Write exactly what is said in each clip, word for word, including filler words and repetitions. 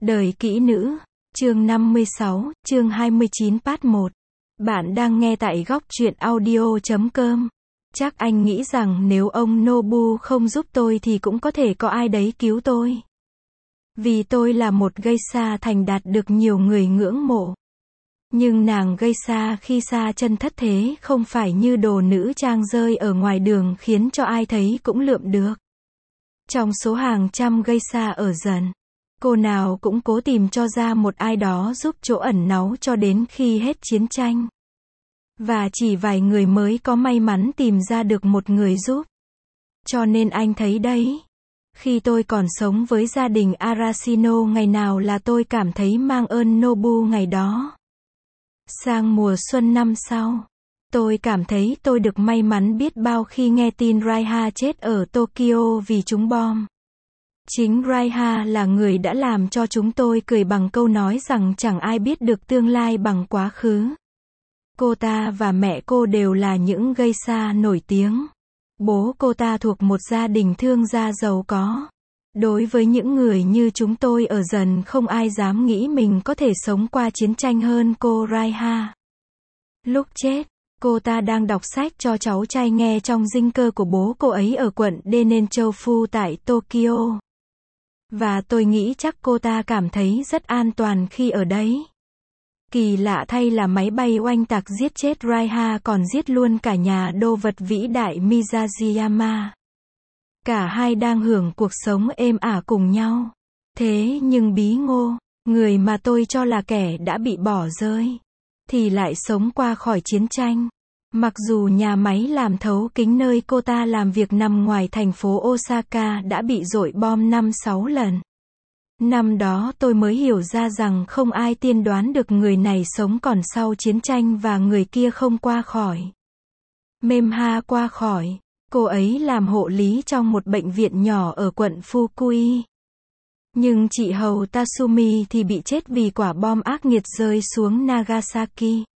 Đời kỹ nữ, chương năm mươi sáu, chương hai mươi chín part một. Bạn đang nghe tại góc truyện audio chấm com. Chắc anh nghĩ rằng nếu ông Nobu không giúp tôi thì cũng có thể có ai đấy cứu tôi. Vì tôi là một geisha thành đạt được nhiều người ngưỡng mộ. Nhưng nàng geisha khi xa chân thất thế không phải như đồ nữ trang rơi ở ngoài đường khiến cho ai thấy cũng lượm được. Trong số hàng trăm geisha ở dần, cô nào cũng cố tìm cho ra một ai đó giúp chỗ ẩn náu cho đến khi hết chiến tranh. Và chỉ vài người mới có may mắn tìm ra được một người giúp. Cho nên anh thấy đấy, khi tôi còn sống với gia đình Arashino ngày nào là tôi cảm thấy mang ơn Nobu ngày đó. Sang mùa xuân năm sau, tôi cảm thấy tôi được may mắn biết bao khi nghe tin Raiha chết ở Tokyo vì trúng bom. Chính Raiha là người đã làm cho chúng tôi cười bằng câu nói rằng chẳng ai biết được tương lai bằng quá khứ. Cô ta và mẹ cô đều là những geisha nổi tiếng. Bố cô ta thuộc một gia đình thương gia giàu có. Đối với những người như chúng tôi ở dần không ai dám nghĩ mình có thể sống qua chiến tranh hơn cô Raiha. Lúc chết, cô ta đang đọc sách cho cháu trai nghe trong dinh cơ của bố cô ấy ở quận Denenchofu tại Tokyo. Và tôi nghĩ chắc cô ta cảm thấy rất an toàn khi ở đấy. Kỳ lạ thay là máy bay oanh tạc giết chết Raiha còn giết luôn cả nhà đô vật vĩ đại Mizuyama. Cả hai đang hưởng cuộc sống êm ả cùng nhau. Thế nhưng bí ngô, người mà tôi cho là kẻ đã bị bỏ rơi, thì lại sống qua khỏi chiến tranh. Mặc dù nhà máy làm thấu kính nơi cô ta làm việc nằm ngoài thành phố Osaka đã bị dội bom năm sáu lần. Năm đó tôi mới hiểu ra rằng không ai tiên đoán được người này sống còn sau chiến tranh và người kia không qua khỏi. Memha qua khỏi. Cô ấy làm hộ lý trong một bệnh viện nhỏ ở quận Fukui. Nhưng chị hầu Tatsumi thì bị chết vì quả bom ác nghiệt rơi xuống Nagasaki.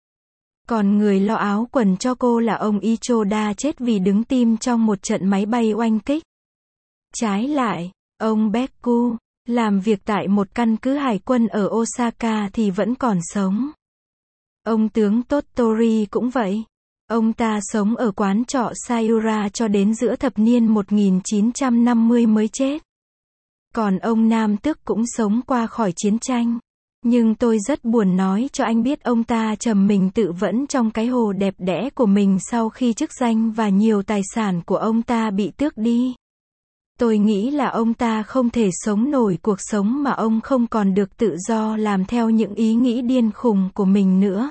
Còn người lo áo quần cho cô là ông Ichoda chết vì đứng tim trong một trận máy bay oanh kích. Trái lại, ông Bekku, làm việc tại một căn cứ hải quân ở Osaka thì vẫn còn sống. Ông tướng Tottori cũng vậy. Ông ta sống ở quán trọ Sayura cho đến giữa thập niên một nghìn chín trăm năm mươi mới chết. Còn ông Nam Tước cũng sống qua khỏi chiến tranh. Nhưng tôi rất buồn nói cho anh biết ông ta trầm mình tự vẫn trong cái hồ đẹp đẽ của mình sau khi chức danh và nhiều tài sản của ông ta bị tước đi. Tôi nghĩ là ông ta không thể sống nổi cuộc sống mà ông không còn được tự do làm theo những ý nghĩ điên khùng của mình nữa.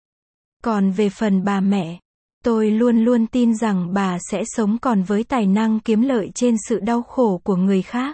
Còn về phần bà mẹ, tôi luôn luôn tin rằng bà sẽ sống còn với tài năng kiếm lợi trên sự đau khổ của người khác.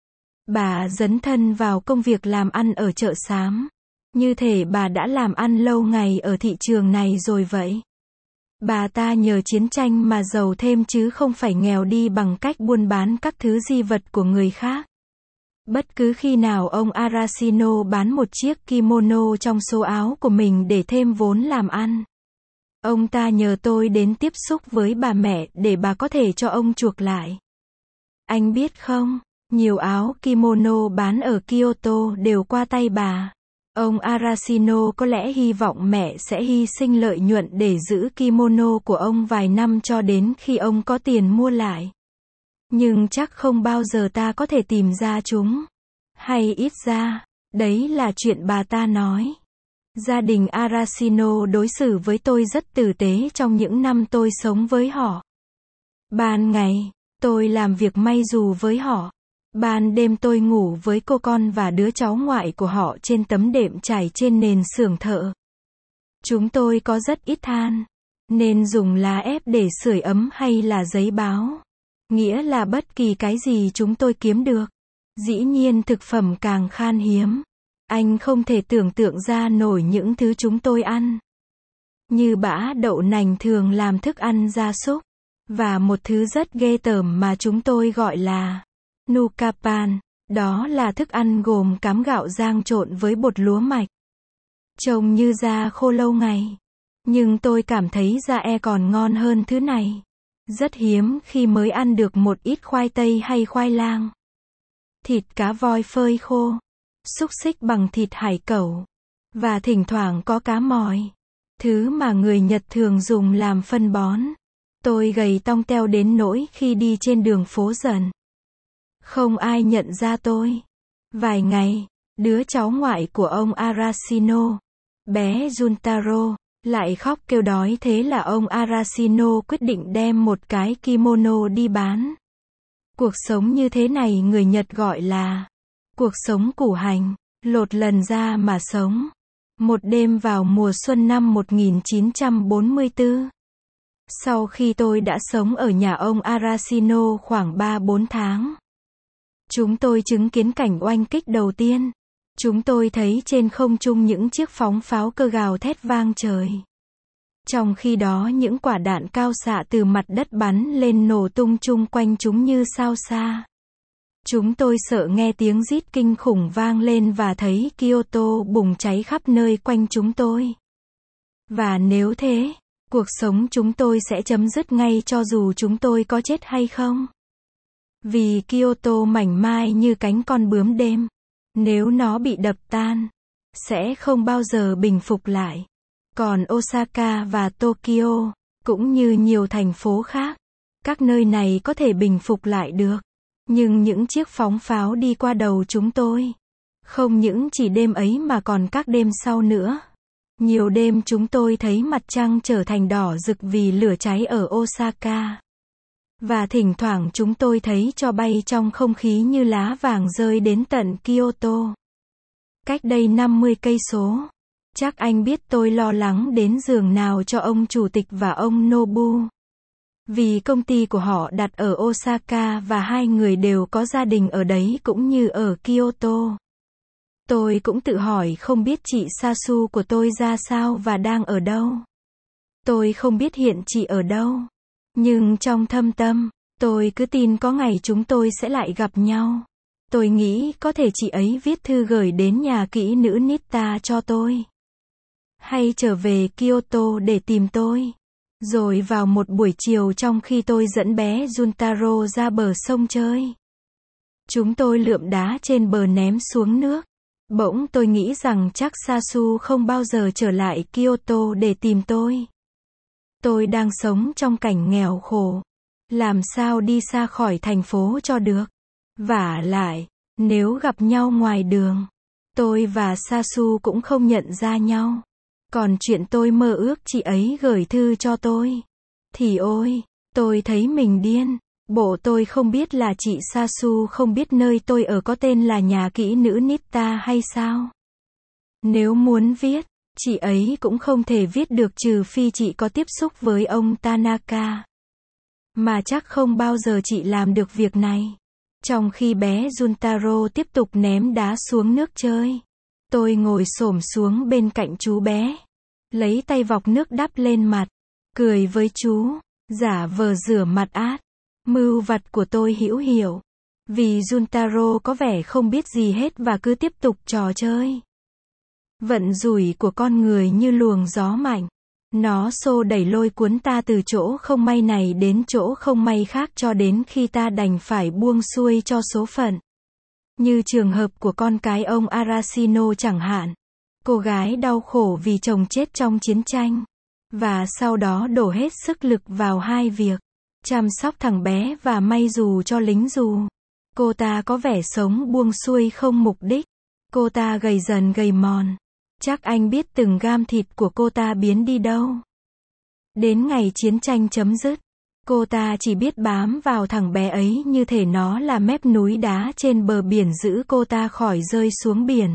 Bà dấn thân vào công việc làm ăn ở chợ xám. Như thể bà đã làm ăn lâu ngày ở thị trường này rồi vậy. Bà ta nhờ chiến tranh mà giàu thêm chứ không phải nghèo đi bằng cách buôn bán các thứ di vật của người khác. Bất cứ khi nào ông Arashino bán một chiếc kimono trong số áo của mình để thêm vốn làm ăn, ông ta nhờ tôi đến tiếp xúc với bà mẹ để bà có thể cho ông chuộc lại. Anh biết không, nhiều áo kimono bán ở Kyoto đều qua tay bà. Ông Arashino có lẽ hy vọng mẹ sẽ hy sinh lợi nhuận để giữ kimono của ông vài năm cho đến khi ông có tiền mua lại. Nhưng chắc không bao giờ ta có thể tìm ra chúng. Hay ít ra, đấy là chuyện bà ta nói. Gia đình Arashino đối xử với tôi rất tử tế trong những năm tôi sống với họ. Ban ngày, tôi làm việc may dù với họ. Ban đêm tôi ngủ với cô con và đứa cháu ngoại của họ trên tấm đệm trải trên nền xưởng thợ. Chúng tôi có rất ít than, nên dùng lá ép để sưởi ấm hay là giấy báo. Nghĩa là bất kỳ cái gì chúng tôi kiếm được. Dĩ nhiên thực phẩm càng khan hiếm. Anh không thể tưởng tượng ra nổi những thứ chúng tôi ăn. Như bã đậu nành thường làm thức ăn gia súc. Và một thứ rất ghê tởm mà chúng tôi gọi là nukapan, đó là thức ăn gồm cám gạo rang trộn với bột lúa mạch. Trông như da khô lâu ngày. Nhưng tôi cảm thấy da e còn ngon hơn thứ này. Rất hiếm khi mới ăn được một ít khoai tây hay khoai lang. Thịt cá voi phơi khô. xúc xích bằng thịt hải cẩu, và thỉnh thoảng có cá mòi, thứ mà người Nhật thường dùng làm phân bón. Tôi gầy tong teo đến nỗi khi đi trên đường phố dần, không ai nhận ra tôi. Vài ngày, đứa cháu ngoại của ông Arashino, bé Juntaro, lại khóc kêu đói, thế là ông Arashino quyết định đem một cái kimono đi bán. Cuộc sống như thế này người Nhật gọi là cuộc sống củ hành, lột lần ra mà sống. Một đêm vào mùa xuân năm một nghìn chín trăm bốn mươi tư, sau khi tôi đã sống ở nhà ông Arashino khoảng ba bốn tháng, chúng tôi chứng kiến cảnh oanh kích đầu tiên. Chúng tôi thấy trên không trung những chiếc phóng pháo cơ gào thét vang trời. Trong khi đó những quả đạn cao xạ từ mặt đất bắn lên nổ tung chung quanh chúng như sao xa. Chúng tôi sợ nghe tiếng rít kinh khủng vang lên và thấy Kyoto bùng cháy khắp nơi quanh chúng tôi. Và nếu thế, cuộc sống chúng tôi sẽ chấm dứt ngay cho dù chúng tôi có chết hay không. Vì Kyoto mảnh mai như cánh con bướm đêm. Nếu nó bị đập tan, sẽ không bao giờ bình phục lại. Còn Osaka và Tokyo, cũng như nhiều thành phố khác, các nơi này có thể bình phục lại được. Nhưng những chiếc phóng pháo đi qua đầu chúng tôi, không những chỉ đêm ấy mà còn các đêm sau nữa. Nhiều đêm chúng tôi thấy mặt trăng trở thành đỏ rực vì lửa cháy ở Osaka. Và thỉnh thoảng chúng tôi thấy tro bay trong không khí như lá vàng rơi đến tận Kyoto. Cách đây năm mươi cây số. Chắc anh biết tôi lo lắng đến giường nào cho ông chủ tịch và ông Nobu. Vì công ty của họ đặt ở Osaka và hai người đều có gia đình ở đấy cũng như ở Kyoto. Tôi cũng tự hỏi không biết chị Sasu của tôi ra sao và đang ở đâu. Tôi không biết hiện chị ở đâu. Nhưng trong thâm tâm, tôi cứ tin có ngày chúng tôi sẽ lại gặp nhau. Tôi nghĩ có thể chị ấy viết thư gửi đến nhà kỹ nữ Nitta cho tôi. Hay trở về Kyoto để tìm tôi. Rồi vào một buổi chiều trong khi tôi dẫn bé Juntaro ra bờ sông chơi, chúng tôi lượm đá trên bờ ném xuống nước. Bỗng tôi nghĩ rằng chắc Sasu không bao giờ trở lại Kyoto để tìm tôi. Tôi đang sống trong cảnh nghèo khổ. Làm sao đi xa khỏi thành phố cho được. Vả lại, nếu gặp nhau ngoài đường, tôi và Sasu cũng không nhận ra nhau. Còn chuyện tôi mơ ước chị ấy gửi thư cho tôi, thì ôi, tôi thấy mình điên. Bộ tôi không biết là chị Sasu không biết nơi tôi ở có tên là nhà kỹ nữ Nitta hay sao? Nếu muốn viết, chị ấy cũng không thể viết được trừ phi chị có tiếp xúc với ông Tanaka. Mà chắc không bao giờ chị làm được việc này. Trong khi bé Juntaro tiếp tục ném đá xuống nước chơi, tôi ngồi xổm xuống bên cạnh chú bé, lấy tay vọc nước đắp lên mặt, cười với chú, giả vờ rửa mặt át. Mưu vặt của tôi hữu hiệu. Vì Juntaro có vẻ không biết gì hết và cứ tiếp tục trò chơi. Vận rủi của con người như luồng gió mạnh. Nó xô đẩy lôi cuốn ta từ chỗ không may này đến chỗ không may khác cho đến khi ta đành phải buông xuôi cho số phận. Như trường hợp của con cái ông Arashino chẳng hạn. Cô gái đau khổ vì chồng chết trong chiến tranh. Và sau đó đổ hết sức lực vào hai việc. Chăm sóc thằng bé và may dù cho lính dù. Cô ta có vẻ sống buông xuôi không mục đích. Cô ta gầy dần gầy mòn. Chắc anh biết từng gam thịt của cô ta biến đi đâu. Đến ngày chiến tranh chấm dứt, cô ta chỉ biết bám vào thằng bé ấy như thể nó là mép núi đá trên bờ biển giữ cô ta khỏi rơi xuống biển.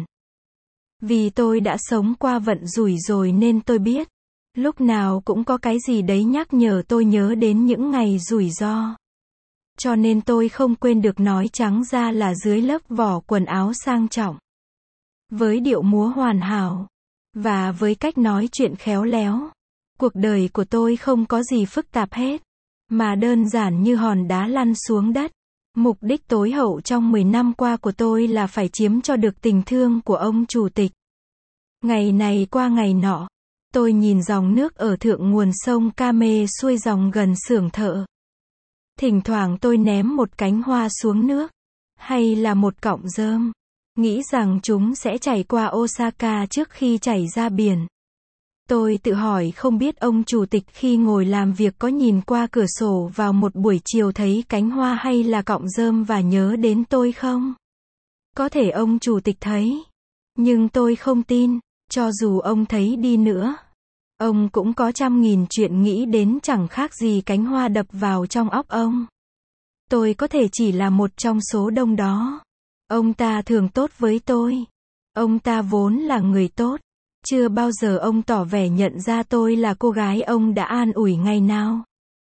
Vì tôi đã sống qua vận rủi rồi nên tôi biết. Lúc nào cũng có cái gì đấy nhắc nhở tôi nhớ đến những ngày rủi ro. Cho nên tôi không quên được nói trắng ra là dưới lớp vỏ quần áo sang trọng. Với điệu múa hoàn hảo. Và với cách nói chuyện khéo léo. Cuộc đời của tôi không có gì phức tạp hết. Mà đơn giản như hòn đá lăn xuống đất. Mục đích tối hậu trong mười năm qua của tôi là phải chiếm cho được tình thương của ông chủ tịch. Ngày này qua ngày nọ. Tôi nhìn dòng nước ở thượng nguồn sông Kame xuôi dòng gần xưởng thợ. Thỉnh thoảng tôi ném một cánh hoa xuống nước. Hay là một cọng rơm. nghĩ rằng chúng sẽ chảy qua Osaka trước khi chảy ra biển. Tôi tự hỏi không biết ông chủ tịch khi ngồi làm việc có nhìn qua cửa sổ vào một buổi chiều thấy cánh hoa hay là cọng rơm và nhớ đến tôi không? Có thể ông chủ tịch thấy. Nhưng tôi không tin, cho dù ông thấy đi nữa. Ông cũng có trăm nghìn chuyện nghĩ đến chẳng khác gì cánh hoa đập vào trong óc ông. Tôi có thể chỉ là một trong số đông đó. Ông ta thường tốt với tôi. Ông ta vốn là người tốt. Chưa bao giờ ông tỏ vẻ nhận ra tôi là cô gái ông đã an ủi ngày nào.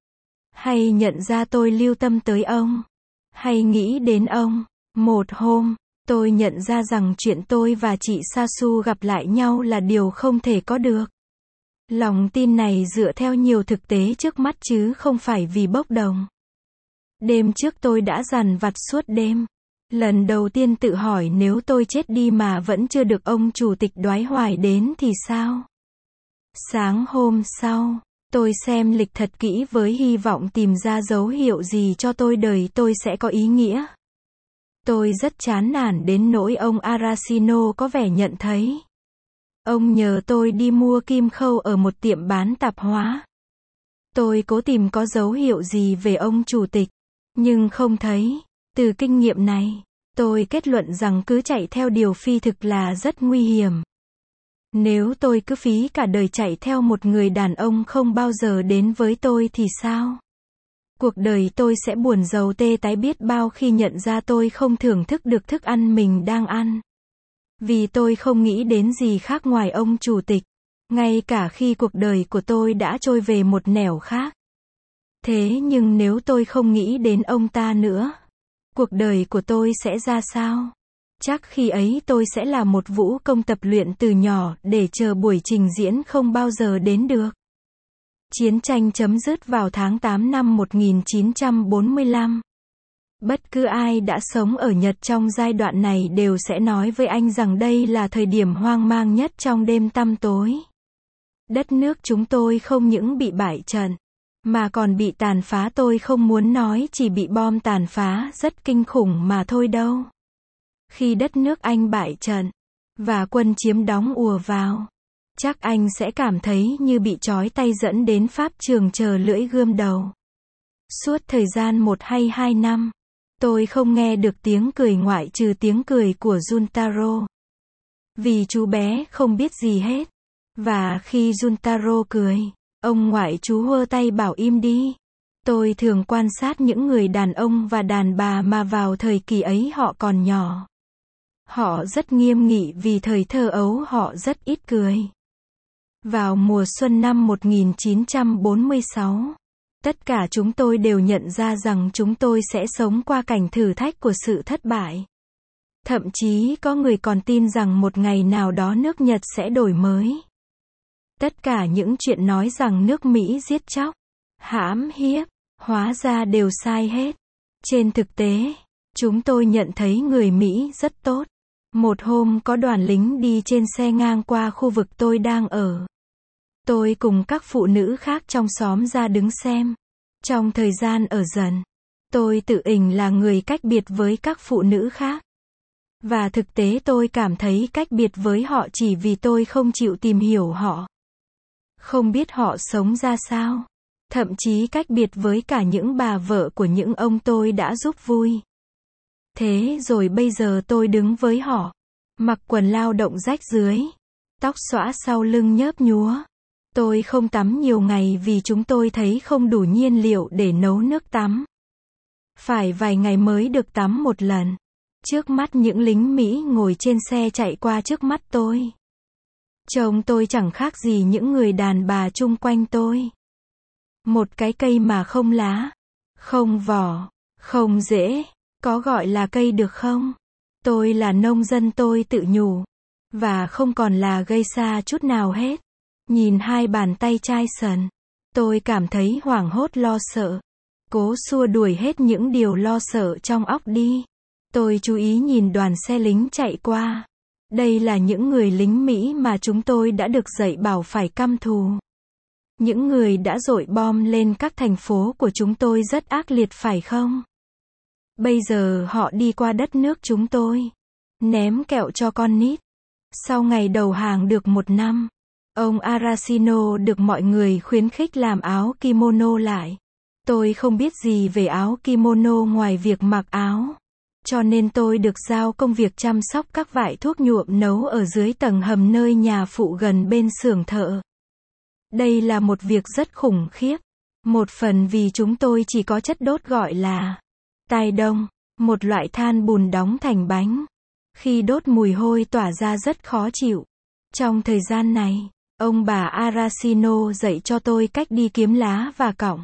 Hay nhận ra tôi lưu tâm tới ông. Hay nghĩ đến ông. Một hôm, tôi nhận ra rằng chuyện tôi và chị Sasu gặp lại nhau là điều không thể có được. Lòng tin này dựa theo nhiều thực tế trước mắt chứ không phải vì bốc đồng. Đêm trước tôi đã dằn vặt suốt đêm. Lần đầu tiên tự hỏi nếu tôi chết đi mà vẫn chưa được ông chủ tịch đoái hoài đến thì sao? Sáng hôm sau, tôi xem lịch thật kỹ với hy vọng tìm ra dấu hiệu gì cho tôi đời tôi sẽ có ý nghĩa. Tôi rất chán nản đến nỗi ông Arashino có vẻ nhận thấy. Ông nhờ tôi đi mua kim khâu ở một tiệm bán tạp hóa. Tôi cố tìm có dấu hiệu gì về ông chủ tịch, nhưng không thấy. Từ kinh nghiệm này, tôi kết luận rằng cứ chạy theo điều phi thực là rất nguy hiểm. Nếu tôi cứ phí cả đời chạy theo một người đàn ông không bao giờ đến với tôi thì sao? Cuộc đời tôi sẽ buồn rầu tê tái biết bao khi nhận ra tôi không thưởng thức được thức ăn mình đang ăn. Vì tôi không nghĩ đến gì khác ngoài ông chủ tịch, ngay cả khi cuộc đời của tôi đã trôi về một nẻo khác. Thế nhưng nếu tôi không nghĩ đến ông ta nữa, cuộc đời của tôi sẽ ra sao? Chắc khi ấy tôi sẽ là một vũ công tập luyện từ nhỏ để chờ buổi trình diễn không bao giờ đến được. Chiến tranh chấm dứt vào tháng tám năm một nghìn chín trăm bốn mươi lăm. Bất cứ ai đã sống ở Nhật trong giai đoạn này đều sẽ nói với anh rằng đây là thời điểm hoang mang nhất trong đêm tăm tối. Đất nước chúng tôi không những bị bại trận, mà còn bị tàn phá. Tôi không muốn nói chỉ bị bom tàn phá rất kinh khủng mà thôi đâu. Khi đất nước Anh bại trận, và quân chiếm đóng ùa vào, chắc anh sẽ cảm thấy như bị trói tay dẫn đến pháp trường chờ lưỡi gươm đầu. Suốt thời gian một hay hai năm, tôi không nghe được tiếng cười ngoại trừ tiếng cười của Juntaro. Vì chú bé không biết gì hết. Và khi Juntaro cười, ông ngoại chú hơ tay bảo im đi. Tôi thường quan sát những người đàn ông và đàn bà mà vào thời kỳ ấy họ còn nhỏ. Họ rất nghiêm nghị vì thời thơ ấu họ rất ít cười. Vào mùa xuân năm một nghìn chín trăm bốn mươi sáu, tất cả chúng tôi đều nhận ra rằng chúng tôi sẽ sống qua cảnh thử thách của sự thất bại. Thậm chí có người còn tin rằng một ngày nào đó nước Nhật sẽ đổi mới. Tất cả những chuyện nói rằng nước Mỹ giết chóc, hãm hiếp, hóa ra đều sai hết. Trên thực tế, chúng tôi nhận thấy người Mỹ rất tốt. Một hôm có đoàn lính đi trên xe ngang qua khu vực tôi đang ở. Tôi cùng các phụ nữ khác trong xóm ra đứng xem. Trong thời gian ở dần, tôi tự ình là người cách biệt với các phụ nữ khác. Và thực tế tôi cảm thấy cách biệt với họ chỉ vì tôi không chịu tìm hiểu họ. Không biết họ sống ra sao. Thậm chí cách biệt với cả những bà vợ của những ông tôi đã giúp vui. Thế rồi bây giờ tôi đứng với họ. Mặc quần lao động rách dưới. Tóc xõa sau lưng nhớp nhúa. Tôi không tắm nhiều ngày vì chúng tôi thấy không đủ nhiên liệu để nấu nước tắm. Phải vài ngày mới được tắm một lần. Trước mắt những lính Mỹ ngồi trên xe chạy qua trước mắt tôi. Trông tôi chẳng khác gì những người đàn bà chung quanh tôi. Một cái cây mà không lá, không vỏ, không rễ, có gọi là cây được không? Tôi là nông dân tôi tự nhủ. Và không còn là gây xa chút nào hết. Nhìn hai bàn tay chai sần, tôi cảm thấy hoảng hốt lo sợ. Cố xua đuổi hết những điều lo sợ trong óc đi. Tôi chú ý nhìn đoàn xe lính chạy qua. Đây là những người lính Mỹ mà chúng tôi đã được dạy bảo phải căm thù. Những người đã dội bom lên các thành phố của chúng tôi rất ác liệt phải không? Bây giờ họ đi qua đất nước chúng tôi. ném kẹo cho con nít. Sau ngày đầu hàng được một năm, ông Arashino được mọi người khuyến khích làm áo kimono lại. Tôi không biết gì về áo kimono ngoài việc mặc áo. Cho nên tôi được giao công việc chăm sóc các vại thuốc nhuộm nấu ở dưới tầng hầm nơi nhà phụ gần bên xưởng thợ. Đây là một việc rất khủng khiếp. Một phần vì chúng tôi chỉ có chất đốt gọi là tai đông, một loại than bùn đóng thành bánh. Khi đốt mùi hôi tỏa ra rất khó chịu. Trong thời gian này, ông bà Arashino dạy cho tôi cách đi kiếm lá và cọng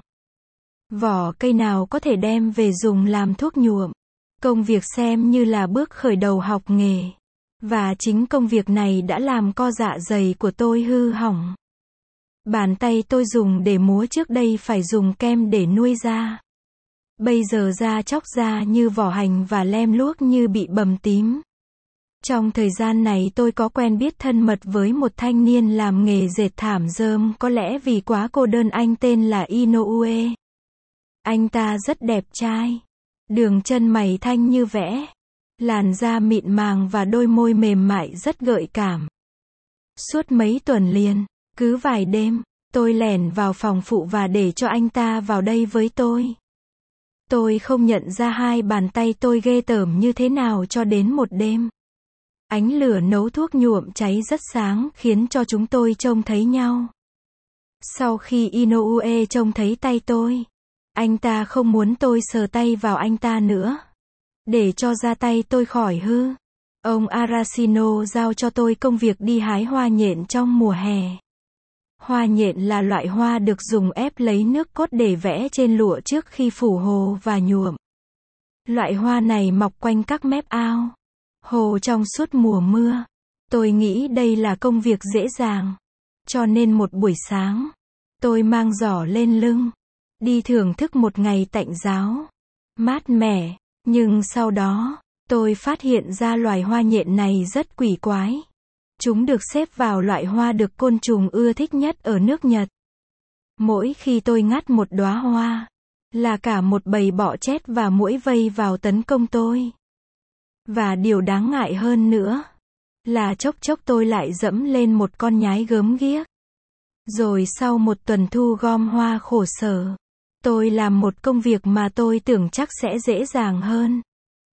vỏ cây nào có thể đem về dùng làm thuốc nhuộm. Công việc xem như là bước khởi đầu học nghề. Và chính công việc này đã làm co dạ dày của tôi hư hỏng. Bàn tay tôi dùng để múa trước đây phải dùng kem để nuôi da. Bây giờ da chóc ra như vỏ hành và lem luốc như bị bầm tím. Trong thời gian này tôi có quen biết thân mật với một thanh niên làm nghề dệt thảm rơm, có lẽ vì quá cô đơn anh tên là Inoue. Anh ta rất đẹp trai. Đường chân mày thanh như vẽ. Làn da mịn màng và đôi môi mềm mại rất gợi cảm. Suốt mấy tuần liền, cứ vài đêm, tôi lẻn vào phòng phụ và để cho anh ta vào đây với tôi. Tôi không nhận ra hai bàn tay tôi ghê tởm như thế nào cho đến một đêm. Ánh lửa nấu thuốc nhuộm cháy rất sáng khiến cho chúng tôi trông thấy nhau. Sau khi Inoue trông thấy tay tôi, anh ta không muốn tôi sờ tay vào anh ta nữa. Để cho da tay tôi khỏi hư, ông Arashino giao cho tôi công việc đi hái hoa nhện trong mùa hè. Hoa nhện là loại hoa được dùng ép lấy nước cốt để vẽ trên lụa trước khi phủ hồ và nhuộm. Loại hoa này mọc quanh các mép ao, hồ trong suốt mùa mưa. Tôi nghĩ đây là công việc dễ dàng. Cho nên một buổi sáng, tôi mang giỏ lên lưng, đi thưởng thức một ngày tạnh giáo, mát mẻ. Nhưng sau đó, tôi phát hiện ra loài hoa nhện này rất quỷ quái. Chúng được xếp vào loại hoa được côn trùng ưa thích nhất ở nước Nhật. Mỗi khi tôi ngắt một đóa hoa, là cả một bầy bọ chét và muỗi vây vào tấn công tôi. Và điều đáng ngại hơn nữa, là chốc chốc tôi lại dẫm lên một con nhái gớm ghiếc. Rồi sau một tuần thu gom hoa khổ sở, tôi làm một công việc mà tôi tưởng chắc sẽ dễ dàng hơn.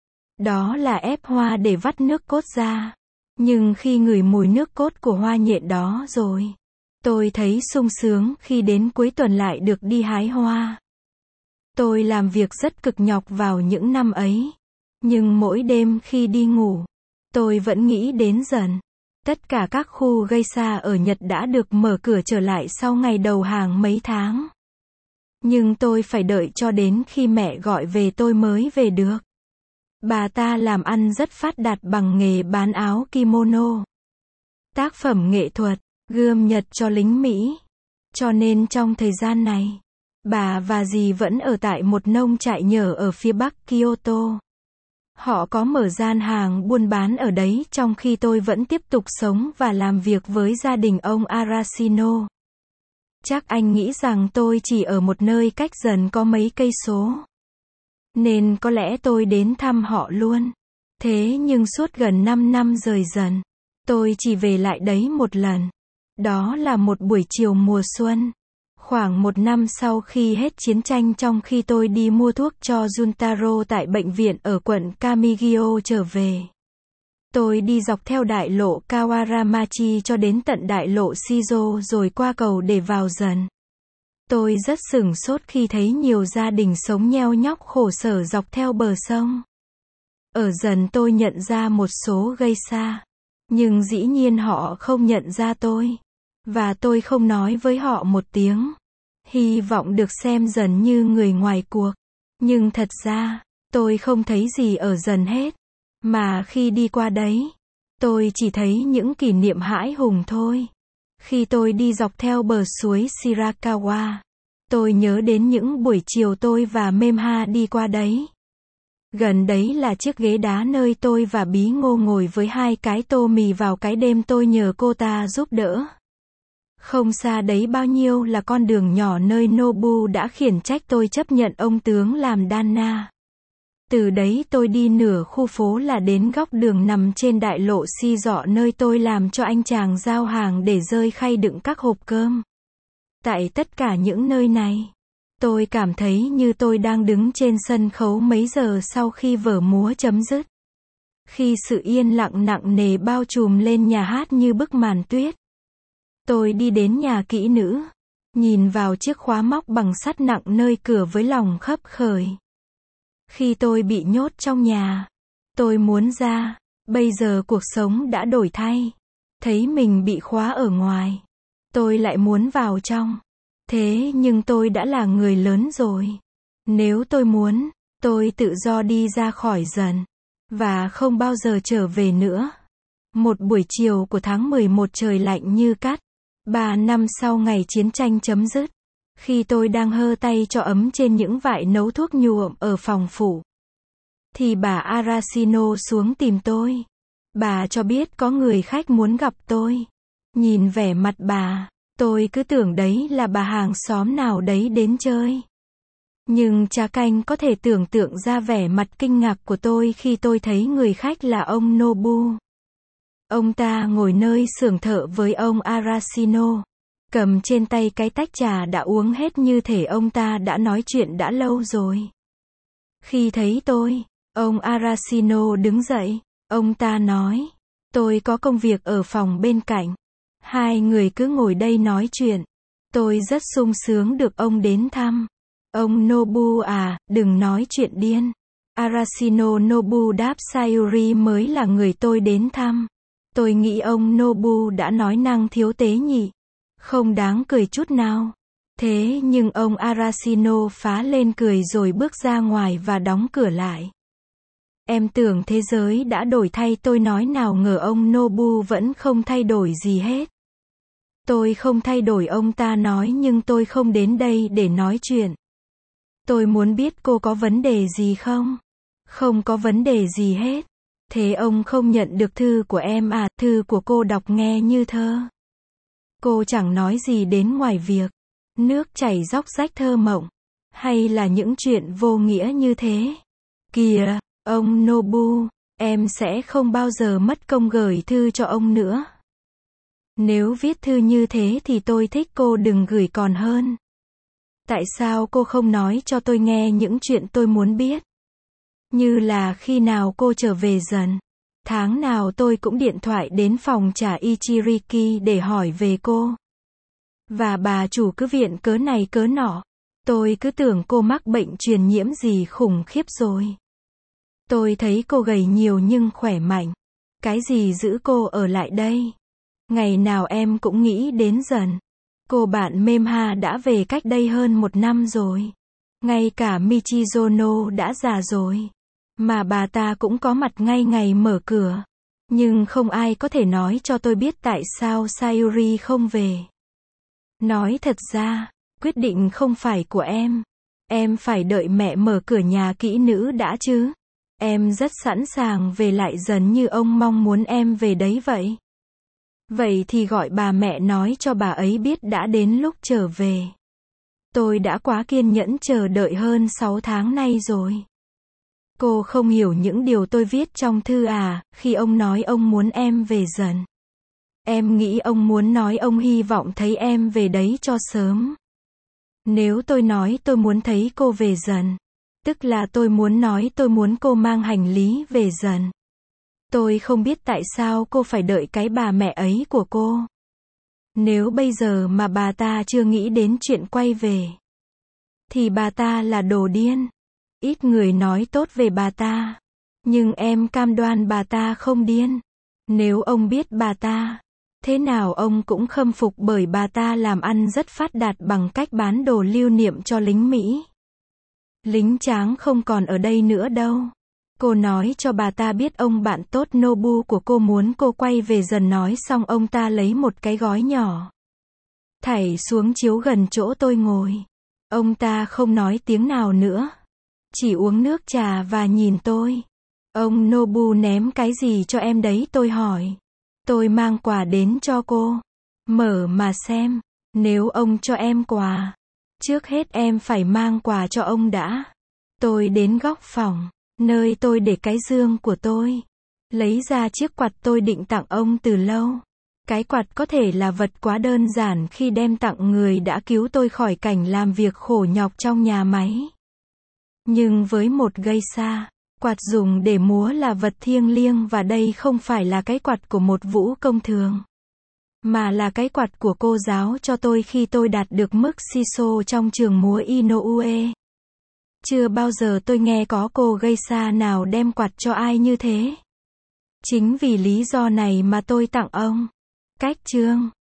Đó là ép hoa để vắt nước cốt ra. Nhưng khi ngửi mùi nước cốt của hoa nhện đó rồi, tôi thấy sung sướng khi đến cuối tuần lại được đi hái hoa. Tôi làm việc rất cực nhọc vào những năm ấy. Nhưng mỗi đêm khi đi ngủ, tôi vẫn nghĩ đến dần. Tất cả các khu geisha ở Nhật đã được mở cửa trở lại sau ngày đầu hàng mấy tháng. Nhưng tôi phải đợi cho đến khi mẹ gọi về tôi mới về được. Bà ta làm ăn rất phát đạt bằng nghề bán áo kimono. Tác phẩm nghệ thuật, gươm Nhật cho lính Mỹ. Cho nên trong thời gian này, bà và dì vẫn ở tại một nông trại nhỏ ở phía bắc Kyoto. Họ có mở gian hàng buôn bán ở đấy trong khi tôi vẫn tiếp tục sống và làm việc với gia đình ông Arashino. Chắc anh nghĩ rằng tôi chỉ ở một nơi cách dần có mấy cây số. Nên có lẽ tôi đến thăm họ luôn. Thế nhưng suốt gần năm năm rời dần, tôi chỉ về lại đấy một lần. Đó là một buổi chiều mùa xuân. Khoảng một năm sau khi hết chiến tranh, trong khi tôi đi mua thuốc cho Juntaro tại bệnh viện ở quận Kamigyo trở về. Tôi đi dọc theo đại lộ Kawaramachi cho đến tận đại lộ Shizo rồi qua cầu để vào dần. Tôi rất sửng sốt khi thấy nhiều gia đình sống nheo nhóc khổ sở dọc theo bờ sông. Ở dần tôi nhận ra một số geisha. Nhưng dĩ nhiên họ không nhận ra tôi. Và tôi không nói với họ một tiếng. Hy vọng được xem dần như người ngoài cuộc. Nhưng thật ra, tôi không thấy gì ở dần hết. Mà khi đi qua đấy, tôi chỉ thấy những kỷ niệm hãi hùng thôi. Khi tôi đi dọc theo bờ suối Shirakawa, tôi nhớ đến những buổi chiều tôi và Memha đi qua đấy. Gần đấy là chiếc ghế đá nơi tôi và Bí Ngô ngồi với hai cái tô mì vào cái đêm tôi nhờ cô ta giúp đỡ. Không xa đấy bao nhiêu là con đường nhỏ nơi Nobu đã khiển trách tôi chấp nhận ông tướng làm Dana. Từ đấy tôi đi nửa khu phố là đến góc đường nằm trên đại lộ Si Dọ nơi tôi làm cho anh chàng giao hàng để rơi khay đựng các hộp cơm. Tại tất cả những nơi này, tôi cảm thấy như tôi đang đứng trên sân khấu mấy giờ sau khi vở múa chấm dứt. Khi sự yên lặng nặng nề bao trùm lên nhà hát như bức màn tuyết. Tôi đi đến nhà kỹ nữ, nhìn vào chiếc khóa móc bằng sắt nặng nơi cửa với lòng khấp khởi. Khi tôi bị nhốt trong nhà, tôi muốn ra, bây giờ cuộc sống đã đổi thay. Thấy mình bị khóa ở ngoài, tôi lại muốn vào trong. Thế nhưng tôi đã là người lớn rồi. Nếu tôi muốn, tôi tự do đi ra khỏi dần, và không bao giờ trở về nữa. Một buổi chiều của tháng mười một trời lạnh như cát. Ba năm sau ngày chiến tranh chấm dứt. Khi tôi đang hơ tay cho ấm trên những vại nấu thuốc nhuộm ở phòng phủ, thì bà Aracino xuống tìm tôi. Bà cho biết có người khách muốn gặp tôi. Nhìn vẻ mặt bà, tôi cứ tưởng đấy là bà hàng xóm nào đấy đến chơi. Nhưng cha canh có thể tưởng tượng ra vẻ mặt kinh ngạc của tôi khi tôi thấy người khách là ông Nobu. Ông ta ngồi nơi xưởng thợ với ông Aracino, cầm trên tay cái tách trà đã uống hết như thể ông ta đã nói chuyện đã lâu rồi. Khi thấy tôi, ông Aracino đứng dậy, ông ta nói, tôi có công việc ở phòng bên cạnh. Hai người cứ ngồi đây nói chuyện. Tôi rất sung sướng được ông đến thăm. Ông Nobu à, đừng nói chuyện điên. Aracino Nobu đáp Sayuri mới là người tôi đến thăm. Tôi nghĩ ông Nobu đã nói năng thiếu tế nhỉ. Không đáng cười chút nào. Thế nhưng ông Aracino phá lên cười rồi bước ra ngoài và đóng cửa lại. Em tưởng thế giới đã đổi thay, tôi nói, nào ngờ ông Nobu vẫn không thay đổi gì hết. Tôi không thay đổi, ông ta nói, nhưng tôi không đến đây để nói chuyện. Tôi muốn biết cô có vấn đề gì không? Không có vấn đề gì hết. Thế ông không nhận được thư của em à? Thư của cô đọc nghe như thơ. Cô chẳng nói gì đến ngoài việc nước chảy róc rách thơ mộng, hay là những chuyện vô nghĩa như thế. Kìa, ông Nobu, em sẽ không bao giờ mất công gửi thư cho ông nữa. Nếu viết thư như thế thì tôi thích cô đừng gửi còn hơn. Tại sao cô không nói cho tôi nghe những chuyện tôi muốn biết? Như là khi nào cô trở về dần. Tháng nào tôi cũng điện thoại đến phòng trà Ichiriki để hỏi về cô. Và bà chủ cứ viện cớ này cớ nọ. Tôi cứ tưởng cô mắc bệnh truyền nhiễm gì khủng khiếp rồi. Tôi thấy cô gầy nhiều nhưng khỏe mạnh. Cái gì giữ cô ở lại đây? Ngày nào em cũng nghĩ đến dần. Cô bạn Memha đã về cách đây hơn một năm rồi. Ngay cả Michizono đã già rồi. Mà bà ta cũng có mặt ngay ngày mở cửa. Nhưng không ai có thể nói cho tôi biết tại sao Sayuri không về. Nói thật ra, quyết định không phải của em. Em phải đợi mẹ mở cửa nhà kỹ nữ đã chứ. Em rất sẵn sàng về lại dần như ông mong muốn em về đấy vậy. Vậy thì gọi bà mẹ nói cho bà ấy biết đã đến lúc trở về. Tôi đã quá kiên nhẫn chờ đợi hơn sáu tháng nay rồi. Cô không hiểu những điều tôi viết trong thư à, khi ông nói ông muốn em về dần. Em nghĩ ông muốn nói ông hy vọng thấy em về đấy cho sớm. Nếu tôi nói tôi muốn thấy cô về dần, tức là tôi muốn nói tôi muốn cô mang hành lý về dần. Tôi không biết tại sao cô phải đợi cái bà mẹ ấy của cô. Nếu bây giờ mà bà ta chưa nghĩ đến chuyện quay về, thì bà ta là đồ điên. Ít người nói tốt về bà ta. Nhưng em cam đoan bà ta không điên. Nếu ông biết bà ta, thế nào ông cũng khâm phục bởi bà ta làm ăn rất phát đạt bằng cách bán đồ lưu niệm cho lính Mỹ. Lính Tráng không còn ở đây nữa đâu. Cô nói cho bà ta biết ông bạn tốt Nobu của cô muốn cô quay về dần. Nói xong ông ta lấy một cái gói nhỏ, thảy xuống chiếu gần chỗ tôi ngồi. Ông ta không nói tiếng nào nữa, chỉ uống nước trà và nhìn tôi. Ông Nobu ném cái gì cho em đấy, tôi hỏi. Tôi mang quà đến cho cô. Mở mà xem. Nếu ông cho em quà, trước hết em phải mang quà cho ông đã. Tôi đến góc phòng, nơi tôi để cái giường của tôi. Lấy ra chiếc quạt tôi định tặng ông từ lâu. Cái quạt có thể là vật quá đơn giản khi đem tặng người đã cứu tôi khỏi cảnh làm việc khổ nhọc trong nhà máy. Nhưng với một geisha, quạt dùng để múa là vật thiêng liêng và đây không phải là cái quạt của một vũ công thường. Mà là cái quạt của cô giáo cho tôi khi tôi đạt được mức shiso trong trường múa Inoue. Chưa bao giờ tôi nghe có cô geisha nào đem quạt cho ai như thế. Chính vì lý do này mà tôi tặng ông. Cách chương